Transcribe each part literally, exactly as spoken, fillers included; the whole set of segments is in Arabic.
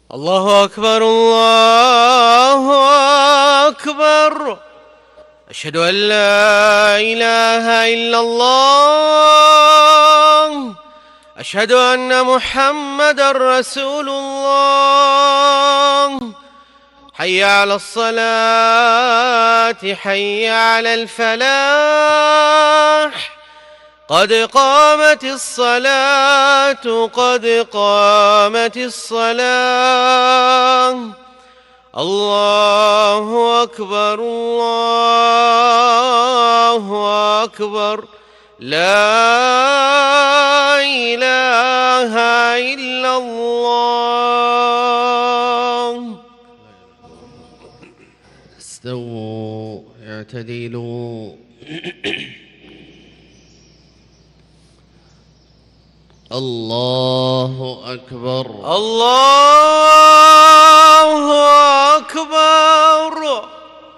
الله أكبر الله أكبر. أشهد أن لا إله إلا الله. أشهد أن محمدًا رسول الله. حي على الصلاة حي على الفلاح. قد قامت الصلاة قد قامت الصلاة. الله أكبر الله أكبر. لا إله إلا الله. استووا اعتدلوا. الله أكبر الله أكبر.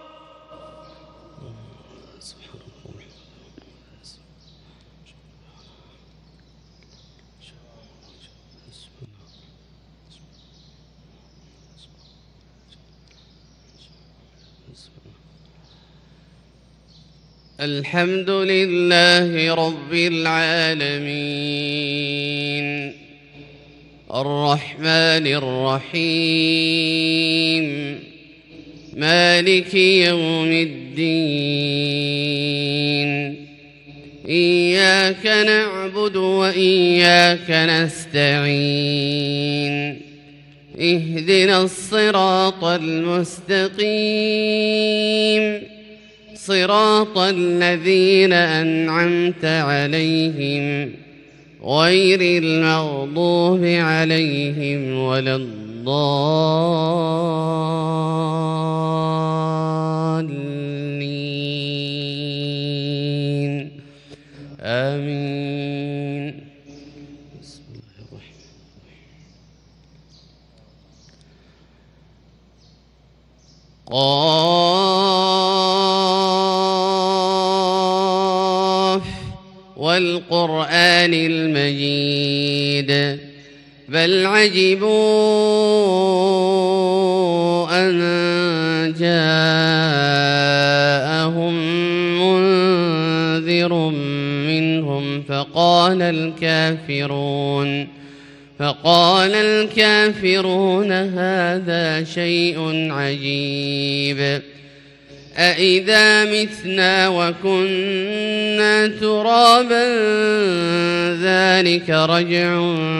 الحمد لله رب العالمين الرحمن الرحيم مالك يوم الدين. إياك نعبد وإياك نستعين. اهدنا الصراط المستقيم صراط الذين أنعمت عليهم غير المغضوب عليهم ولا الضالين. آمين. بسم الله الرحمن الرحيم. والقرآن المجيد بل عجبوا أن جاءهم منذر منهم فقال الكافرون فقال الكافرون هذا شيء عجيب. أإذا متنا وكنا ترابا ذلك رجع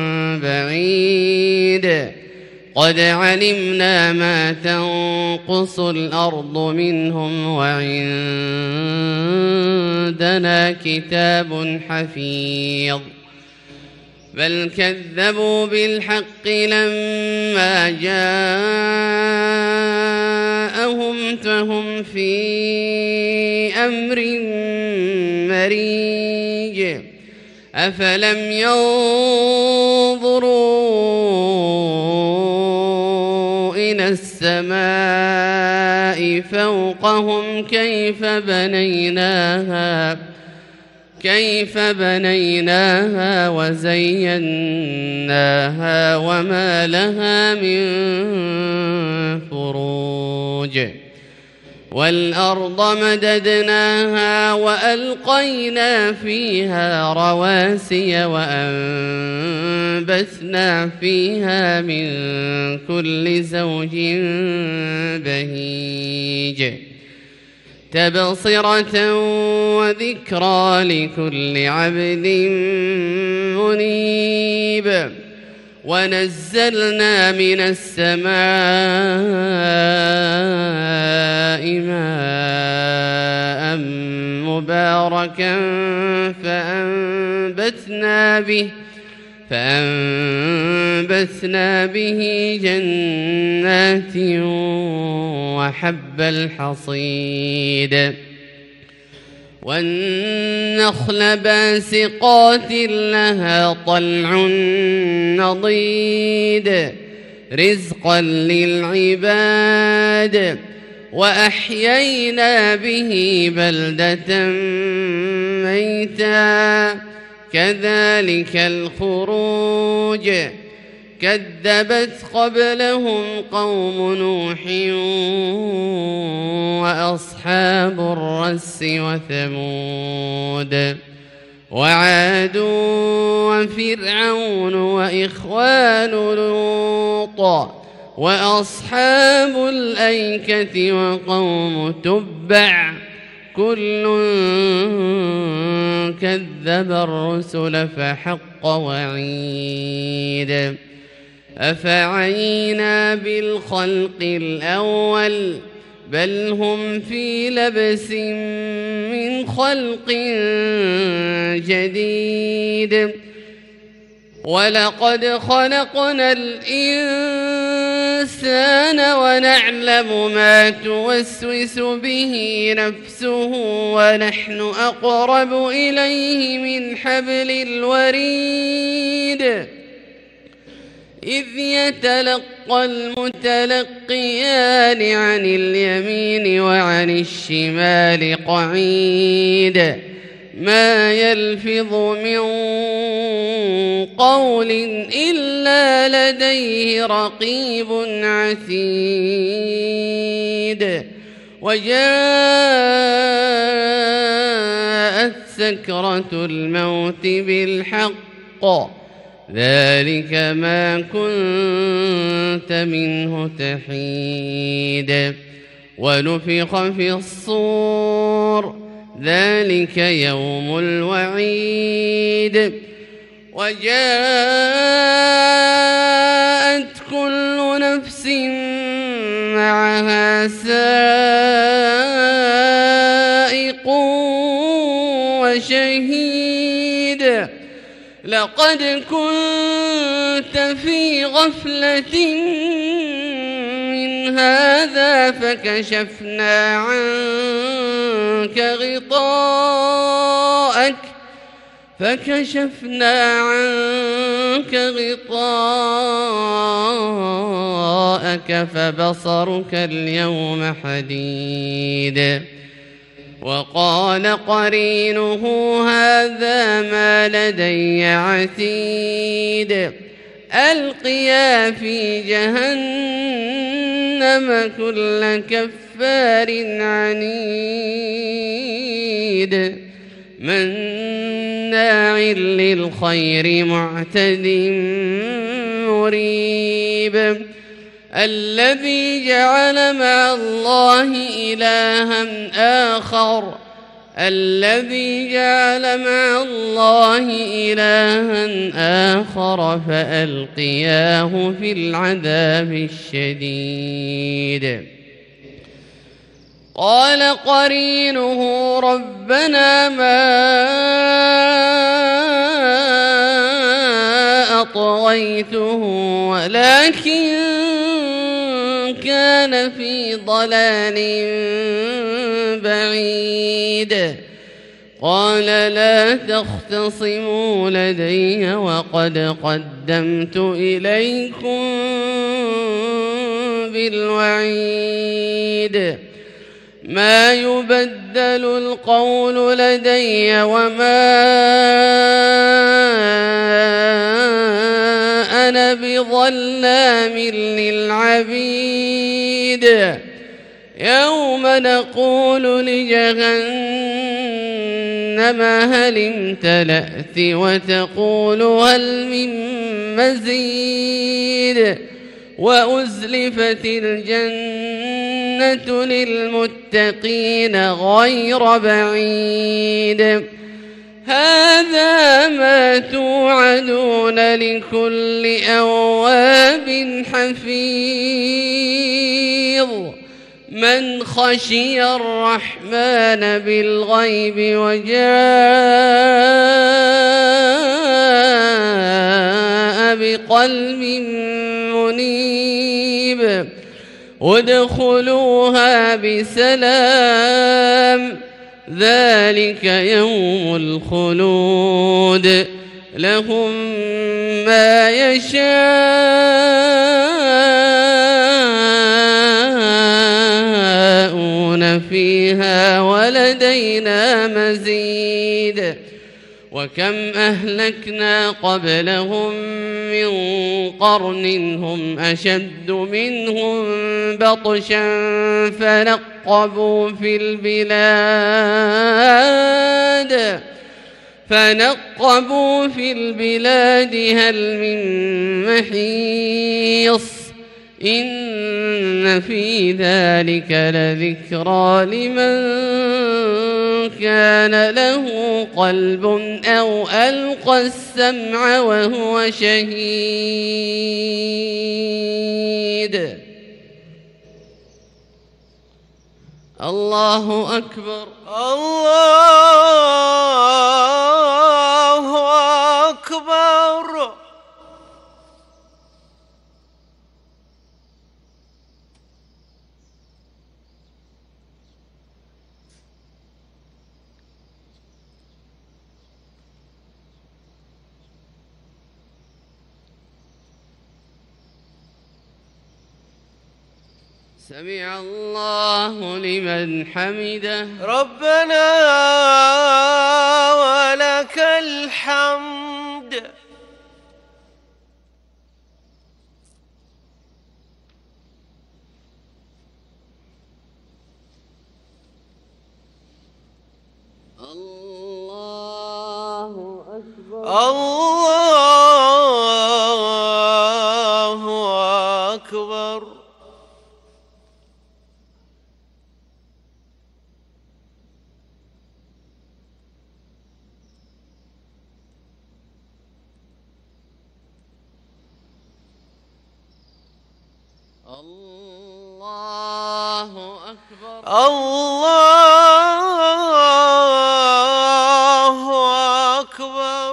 بعيد. قد علمنا ما تنقص الأرض منهم وعندنا كتاب حفيظ. بل كذبوا بالحق لما جاءهم فهم في أمر مريج. أفلم ينظروا إلى السماء فوقهم كيف بنيناها كيف بنيناها وزيناها وما لها من فروج. والأرض مددناها وألقينا فيها رواسي وأنبتنا فيها من كل زوج بهيج. تبصرة وذكرى لكل عبد منيب. ونزلنا من السماء ماء مباركا فأنبتنا به فأنبتنا به جنات وحب الحصيد. والنخل باسقات لها طلع نضيد رزقا للعباد. وأحيينا به بلدة ميتا كذلك الخروج. كذبت قبلهم قوم نوح وأصحاب الرس وثمود وعاد وفرعون وإخوان لوط وأصحاب الأيكة وقوم تبع كل كذب الرسل فحق وعيد أفعينا بالخلق الأول بل هم في لبس من خلق جديد ولقد خلقنا الإنسان ونعلم ما توسوس به نفسه ونحن أقرب إليه من حبل الوريد إذ يتلقى المتلقيان عن اليمين وعن الشمال قعيد ما يلفظ من قول إلا لديه رقيب عتيد وجاءت سكرة الموت بالحق ذلك ما كنت منه تحيد ونفخ في الصور ذلك يوم الوعيد وجاءت كل نفس معها سائق وشهيد لقد كنت في غفلة من هذا فكشفنا عنك غطاءك فكشفنا عنك غطاءك فبصرك اليوم حديد وقال قرينه هذا ما لدي عتيد ألقيا في جهنم كل كفار عنيد مناع للخير معتد مريب الذي جعل مع الله إلها آخر الذي جعل مع الله إلها آخر فألقياه في العذاب الشديد قال قرينه ربنا ما أطغيته ولكن كان في ضلال بعيد قال لا تختصموا لدي وقد قدمت إليكم بالوعيد ما يبدل القول لدي وما أنا بظلام للعبيد يوم نقول لجهنم هل امتلأت وتقول هل من مزيد وأزلفت الجنة للمتقين غير بعيد هذا ما توعدون لكل أواب حفيظ من خشي الرحمن بالغيب وجاء بقلب منيب ادخلوها بسلام ذلك يوم الخلود لهم ما يشاءون فيها ولدينا مزيد وكم أهلكنا قبلهم من قرن هم أشد منهم بطشا فنقبوا في البلاد فنقبوا في البلاد هل من محيص إن في ذلك لذكرى لمن كان له قلب أو ألقى السمع وهو شهيد. الله أكبر. الله أكبر. سمع الله لمن حمده. ربنا ولك الحمد. الله أكبر. الله أكبر. الله أكبر. الله أكبر.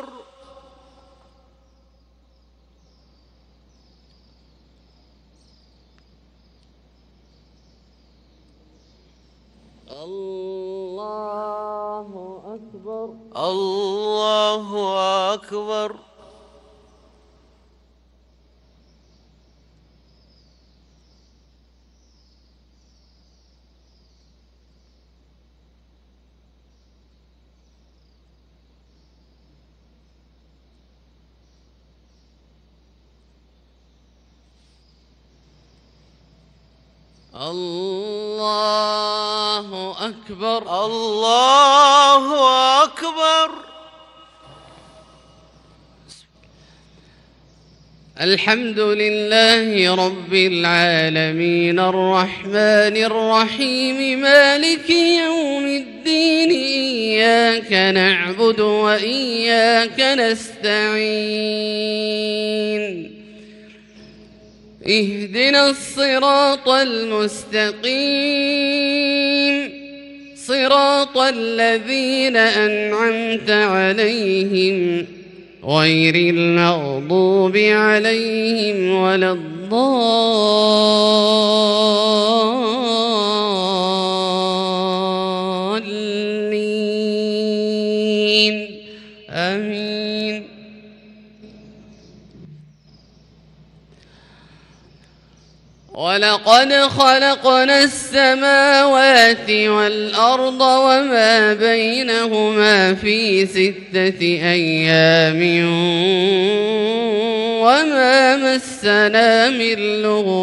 الله أكبر. الله أكبر. الله أكبر. الله أكبر. الحمد لله رب العالمين الرحمن الرحيم مالك يوم الدين إياك نعبد وإياك نستعين اهدنا الصراط المستقيم صراط الذين أنعمت عليهم غير المغضوب عليهم ولا الضالين آمين. ولقد خلقنا السماوات والأرض وما بينهما في ستة أيام وما مسنا من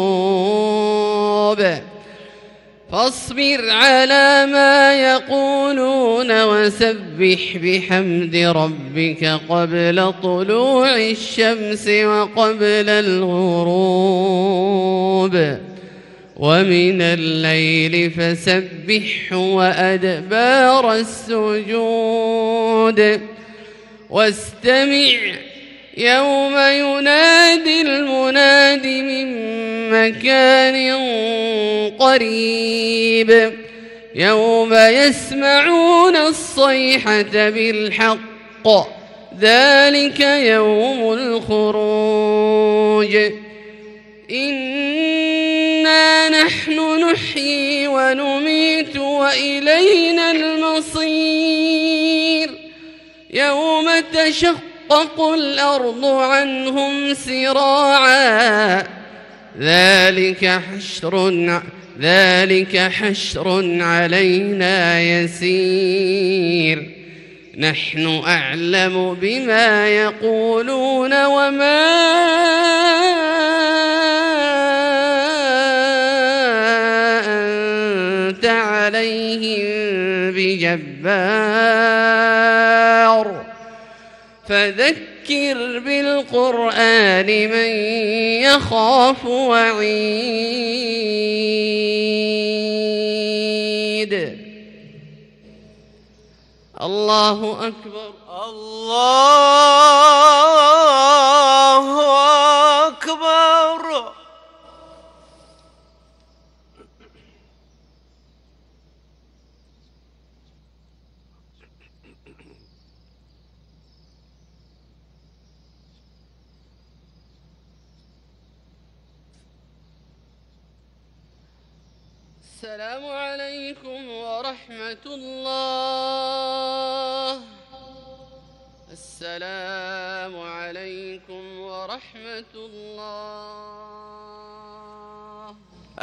لغوب فاصبر على ما يقولون وسبح بحمد ربك قبل طلوع الشمس وقبل الغروب ومن الليل فسبحه وأدبار السجود واستمع يوم ينادي المناد من مكان قريب يوم يسمعون الصيحة بالحق ذلك يوم الخروج إنا نحن نحيي ونميت وإلينا المصير يوم تشقق الأرض عنهم سراعا ذلك حشر ذلك حشر علينا يسير نحن أعلم بما يقولون وما أنت عليهم بجبار فذكر بالقرآن من يخاف وعيد. الله أكبر. الله أكبر. السلام عليكم ورحمة الله. السلام عليكم ورحمة الله.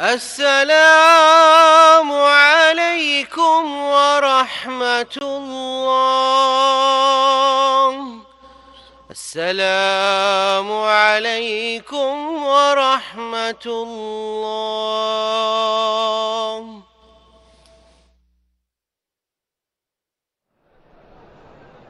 السلام عليكم ورحمة الله. السلام عليكم ورحمة الله.